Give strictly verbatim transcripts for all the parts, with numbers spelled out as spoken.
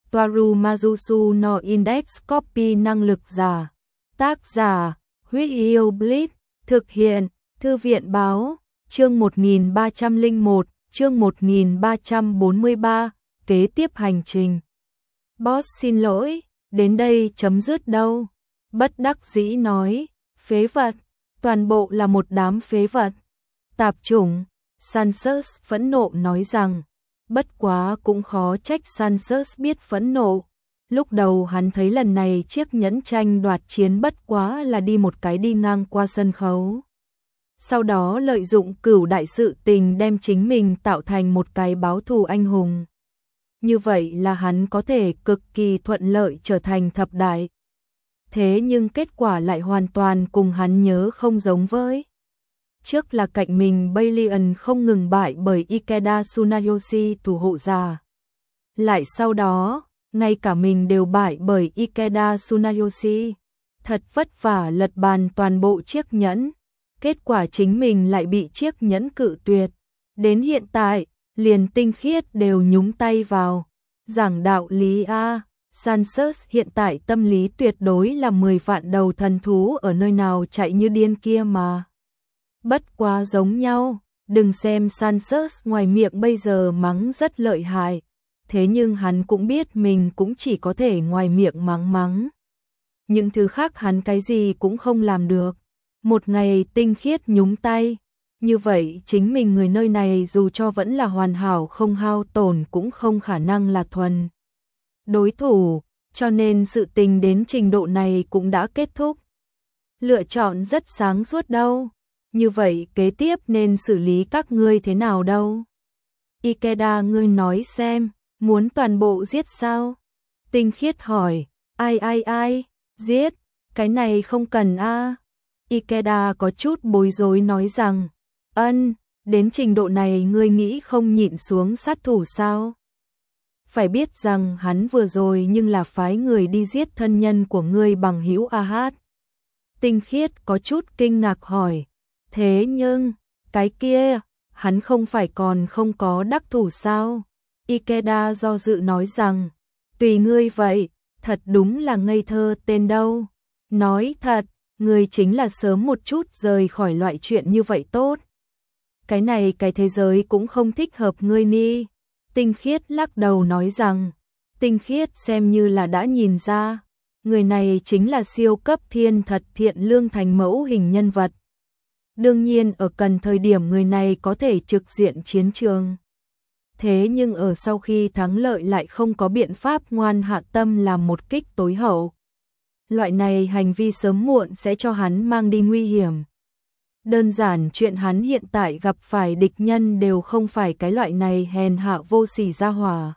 Toaru Majusu no Index Copy năng lực giả. Tác giả, Huyết Yêu Blitz, thực hiện, Thư viện báo, chương một nghìn ba trăm lẻ một, chương một nghìn ba trăm bốn mươi ba, kế tiếp hành trình. Boss xin lỗi, đến đây chấm dứt đâu. Bất đắc dĩ nói, phế vật, toàn bộ là một đám phế vật. Tạp chủng, Sanchez phẫn nộ nói rằng, bất quá cũng khó trách Sanchez biết phẫn nộ. Lúc đầu hắn thấy lần này chiếc nhẫn tranh đoạt chiến bất quá là đi một cái đi ngang qua sân khấu. Sau đó lợi dụng cửu đại sự tình đem chính mình tạo thành một cái báo thù anh hùng. Như vậy là hắn có thể cực kỳ thuận lợi trở thành thập đại. Thế nhưng kết quả lại hoàn toàn cùng hắn nhớ không giống với. Trước là cạnh mình Balian không ngừng bại bởi Ikeda Tsunayoshi thủ hộ giả. Lại sau đó, ngay cả mình đều bại bởi Ikeda Tsunayoshi. Thật vất vả lật bàn toàn bộ chiếc nhẫn. Kết quả chính mình lại bị chiếc nhẫn cự tuyệt. Đến hiện tại, liền tinh khiết đều nhúng tay vào. Giảng đạo lý A, Sanchez hiện tại tâm lý tuyệt đối là mười vạn đầu thần thú ở nơi nào chạy như điên kia mà. Bất quá giống nhau, đừng xem Sanchez ngoài miệng bây giờ mắng rất lợi hại. Thế nhưng hắn cũng biết mình cũng chỉ có thể ngoài miệng mắng mắng. Những thứ khác hắn cái gì cũng không làm được. Một ngày tinh khiết nhúng tay. Như vậy chính mình người nơi này dù cho vẫn là hoàn hảo không hao tổn cũng không khả năng là thuần đối thủ, cho nên sự tình đến trình độ này cũng đã kết thúc. Lựa chọn rất sáng suốt đâu. Như vậy kế tiếp nên xử lý các ngươi thế nào đâu? Ikeda ngươi nói xem, muốn toàn bộ giết sao? Tinh khiết hỏi, ai ai ai, giết, cái này không cần a. Ikeda có chút bối rối nói rằng, ân, đến trình độ này ngươi nghĩ không nhịn xuống sát thủ sao? Phải biết rằng hắn vừa rồi nhưng là phái người đi giết thân nhân của ngươi bằng hữu Ahad. Tinh khiết có chút kinh ngạc hỏi, thế nhưng, cái kia, hắn không phải còn không có đắc thủ sao? Ikeda do dự nói rằng, tùy ngươi vậy, thật đúng là ngây thơ tên đâu. Nói thật, ngươi chính là sớm một chút rời khỏi loại chuyện như vậy tốt. Cái này cái thế giới cũng không thích hợp ngươi ni. Tinh khiết lắc đầu nói rằng, tinh khiết xem như là đã nhìn ra, người này chính là siêu cấp thiên thật thiện lương thành mẫu hình nhân vật. Đương nhiên ở cần thời điểm người này có thể trực diện chiến trường. Thế nhưng ở sau khi thắng lợi lại không có biện pháp ngoan hạ tâm làm một kích tối hậu. Loại này hành vi sớm muộn sẽ cho hắn mang đi nguy hiểm. Đơn giản chuyện hắn hiện tại gặp phải địch nhân đều không phải cái loại này hèn hạ vô sỉ ra hỏa.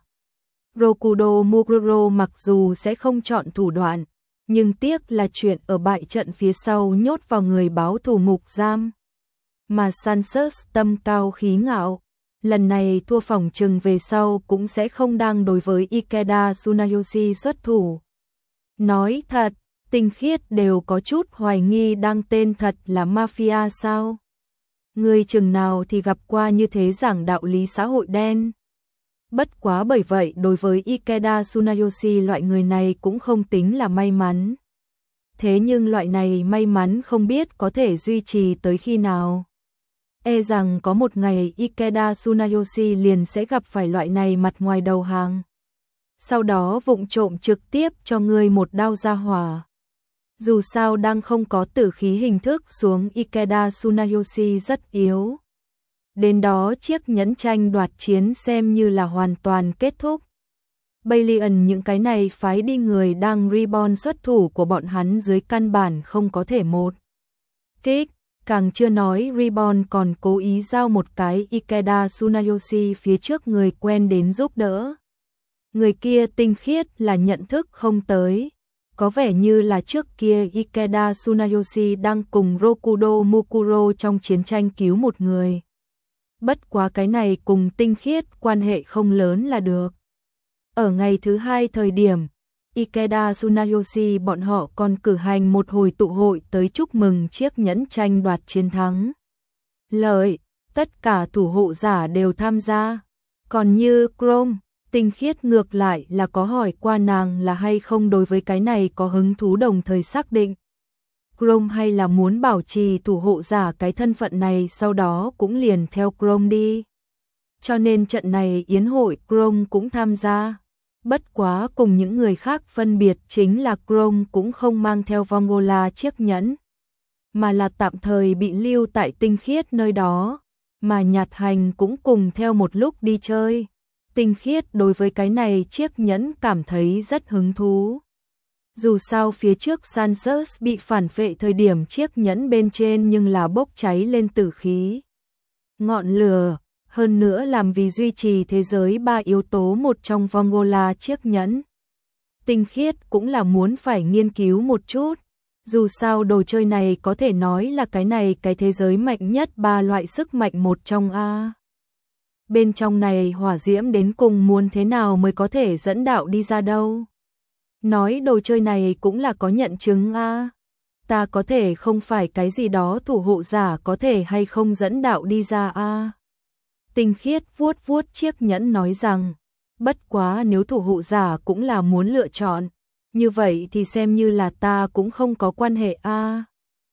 Rokudo Muguro mặc dù sẽ không chọn thủ đoạn, nhưng tiếc là chuyện ở bại trận phía sau nhốt vào người báo thù ngục giam. Mà Sanchez tâm cao khí ngạo, lần này thua phòng trừng về sau cũng sẽ không đang đối với Ikeda Tsunayoshi xuất thủ. Nói thật, tinh khiết đều có chút hoài nghi đang tên thật là mafia sao. Người chừng nào thì gặp qua như thế giảng đạo lý xã hội đen. Bất quá bởi vậy đối với Ikeda Tsunayoshi loại người này cũng không tính là may mắn. Thế nhưng loại này may mắn không biết có thể duy trì tới khi nào. E rằng có một ngày Ikeda Tsunayoshi liền sẽ gặp phải loại này mặt ngoài đầu hàng. Sau đó vụng trộm trực tiếp cho người một đao ra hỏa. Dù sao đang không có tử khí hình thức xuống Ikeda Tsunayoshi rất yếu. Đến đó chiếc nhẫn tranh đoạt chiến xem như là hoàn toàn kết thúc. Balian những cái này phái đi người đang reborn xuất thủ của bọn hắn dưới căn bản không có thể một kích. Càng chưa nói reborn còn cố ý giao một cái Ikeda Tsunayoshi phía trước người quen đến giúp đỡ. Người kia tinh khiết là nhận thức không tới. Có vẻ như là trước kia Ikeda Tsunayoshi đang cùng Rokudo Mukuro trong chiến tranh cứu một người. Bất quá cái này cùng tinh khiết quan hệ không lớn là được. Ở ngày thứ hai thời điểm, Ikeda Tsunayoshi bọn họ còn cử hành một hồi tụ hội tới chúc mừng chiếc nhẫn tranh đoạt chiến thắng. Lợi, tất cả thủ hộ giả đều tham gia. Còn như Chrome, Tinh Khiết ngược lại là có hỏi qua nàng là hay không đối với cái này có hứng thú, đồng thời xác định Chrome hay là muốn bảo trì thủ hộ giả cái thân phận này, sau đó cũng liền theo Chrome đi. Cho nên trận này yến hội Chrome cũng tham gia. Bất quá cùng những người khác phân biệt chính là Chrome cũng không mang theo Vongola chiếc nhẫn, mà là tạm thời bị lưu tại Tinh Khiết nơi đó, mà Nhạt Hành cũng cùng theo một lúc đi chơi. Tinh Khiết đối với cái này chiếc nhẫn cảm thấy rất hứng thú. Dù sao phía trước Sansus bị phản phệ thời điểm chiếc nhẫn bên trên nhưng là bốc cháy lên tử khí, ngọn lửa, hơn nữa làm vì duy trì thế giới ba yếu tố một trong Vongola chiếc nhẫn. Tinh Khiết cũng là muốn phải nghiên cứu một chút, dù sao đồ chơi này có thể nói là cái này cái thế giới mạnh nhất ba loại sức mạnh một trong a. Bên trong này hỏa diễm đến cùng muốn thế nào mới có thể dẫn đạo đi ra đâu. Nói đồ chơi này cũng là có nhận chứng a. Ta có thể không phải cái gì đó thủ hộ giả có thể hay không dẫn đạo đi ra a. Tinh Khiết vuốt vuốt chiếc nhẫn nói rằng, bất quá nếu thủ hộ giả cũng là muốn lựa chọn, như vậy thì xem như là ta cũng không có quan hệ a.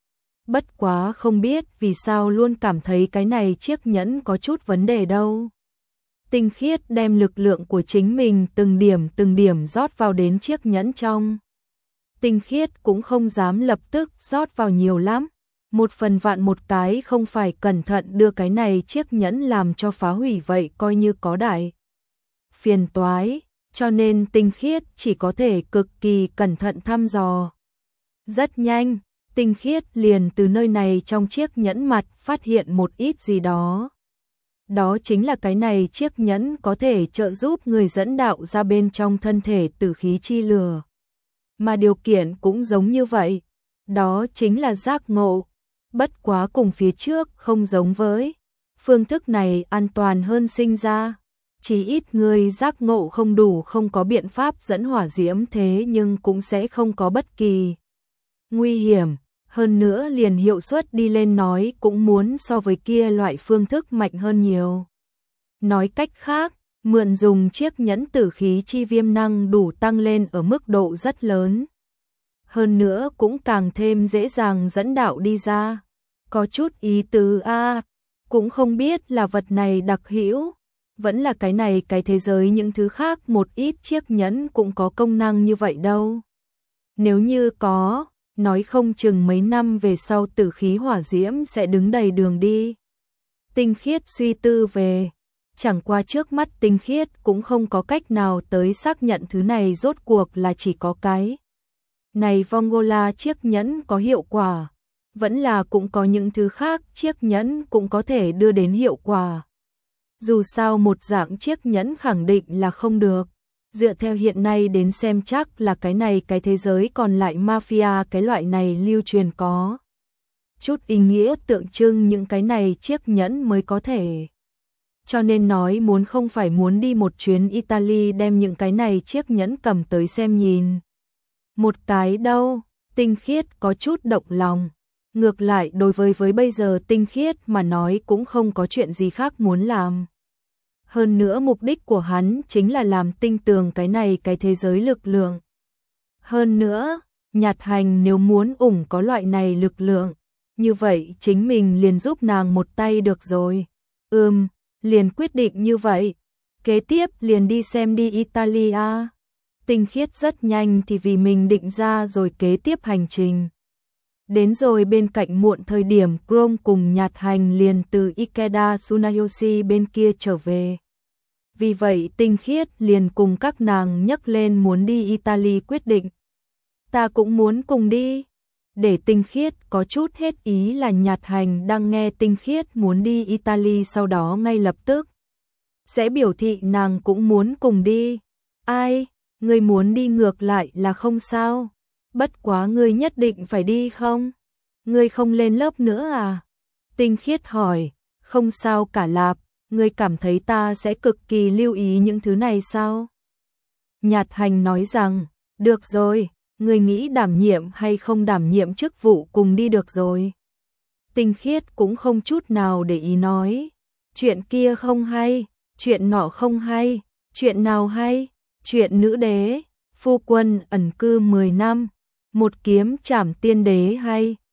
Bất quá không biết vì sao luôn cảm thấy cái này chiếc nhẫn có chút vấn đề đâu. Tinh Khiết đem lực lượng của chính mình từng điểm từng điểm rót vào đến chiếc nhẫn trong. Tinh Khiết cũng không dám lập tức rót vào nhiều lắm. Một phần vạn một cái không phải cẩn thận đưa cái này chiếc nhẫn làm cho phá hủy vậy coi như có đại phiền toái, cho nên Tinh Khiết chỉ có thể cực kỳ cẩn thận thăm dò. Rất nhanh, Tinh Khiết liền từ nơi này trong chiếc nhẫn mặt phát hiện một ít gì đó. Đó chính là cái này chiếc nhẫn có thể trợ giúp người dẫn đạo ra bên trong thân thể tử khí chi lửa. Mà điều kiện cũng giống như vậy, đó chính là giác ngộ. Bất quá cùng phía trước không giống với, phương thức này an toàn hơn sinh ra. Chỉ ít người giác ngộ không đủ không có biện pháp dẫn hỏa diễm thế nhưng cũng sẽ không có bất kỳ nguy hiểm. Hơn nữa liền hiệu suất đi lên nói cũng muốn so với kia loại phương thức mạnh hơn nhiều. Nói cách khác, mượn dùng chiếc nhẫn tử khí chi viêm năng đủ tăng lên ở mức độ rất lớn. Hơn nữa cũng càng thêm dễ dàng dẫn đạo đi ra. Có chút ý tứ a, cũng không biết là vật này đặc hữu, vẫn là cái này cái thế giới những thứ khác một ít chiếc nhẫn cũng có công năng như vậy đâu. Nếu như có, nói không chừng mấy năm về sau tử khí hỏa diễm sẽ đứng đầy đường đi. Tinh Khiết suy tư về, chẳng qua trước mắt Tinh Khiết cũng không có cách nào tới xác nhận thứ này rốt cuộc là chỉ có cái này Vongola chiếc nhẫn có hiệu quả, vẫn là cũng có những thứ khác chiếc nhẫn cũng có thể đưa đến hiệu quả. Dù sao một dạng chiếc nhẫn khẳng định là không được. Dựa theo hiện nay đến xem chắc là cái này cái thế giới còn lại mafia cái loại này lưu truyền có chút ý nghĩa tượng trưng những cái này chiếc nhẫn mới có thể. Cho nên nói muốn không phải muốn đi một chuyến Italy đem những cái này chiếc nhẫn cầm tới xem nhìn một cái đâu. Tinh Khiết có chút động lòng. Ngược lại đối với với bây giờ Tinh Khiết mà nói cũng không có chuyện gì khác muốn làm. Hơn nữa mục đích của hắn chính là làm tinh tường cái này cái thế giới lực lượng. Hơn nữa, Nhạt Hành nếu muốn ủng có loại này lực lượng, như vậy chính mình liền giúp nàng một tay được rồi. Ừm, liền quyết định như vậy. Kế tiếp liền đi xem đi Italia. Tinh Khiết rất nhanh thì vì mình định ra rồi kế tiếp hành trình. Đến rồi bên cạnh muộn thời điểm Chrome cùng Nhạt Hành liền từ Ikeda Tsunayoshi bên kia trở về. Vì vậy Tinh Khiết liền cùng các nàng nhắc lên muốn đi Italy quyết định. Ta cũng muốn cùng đi. Để Tinh Khiết có chút hết ý là Nhạt Hành đang nghe Tinh Khiết muốn đi Italy sau đó ngay lập tức sẽ biểu thị nàng cũng muốn cùng đi. Ai, ngươi muốn đi ngược lại là không sao. Bất quá ngươi nhất định phải đi không? Ngươi không lên lớp nữa à? Tinh Khiết hỏi. Không sao cả Lạp, ngươi cảm thấy ta sẽ cực kỳ lưu ý những thứ này sao? Nhạt Hành nói rằng, được rồi, ngươi nghĩ đảm nhiệm hay không đảm nhiệm chức vụ cùng đi được rồi. Tinh Khiết cũng không chút nào để ý nói, chuyện kia không hay, chuyện nọ không hay, Chuyện nào hay? Chuyện nữ đế, phu quân ẩn cư mười năm, một kiếm trảm tiên đế hay?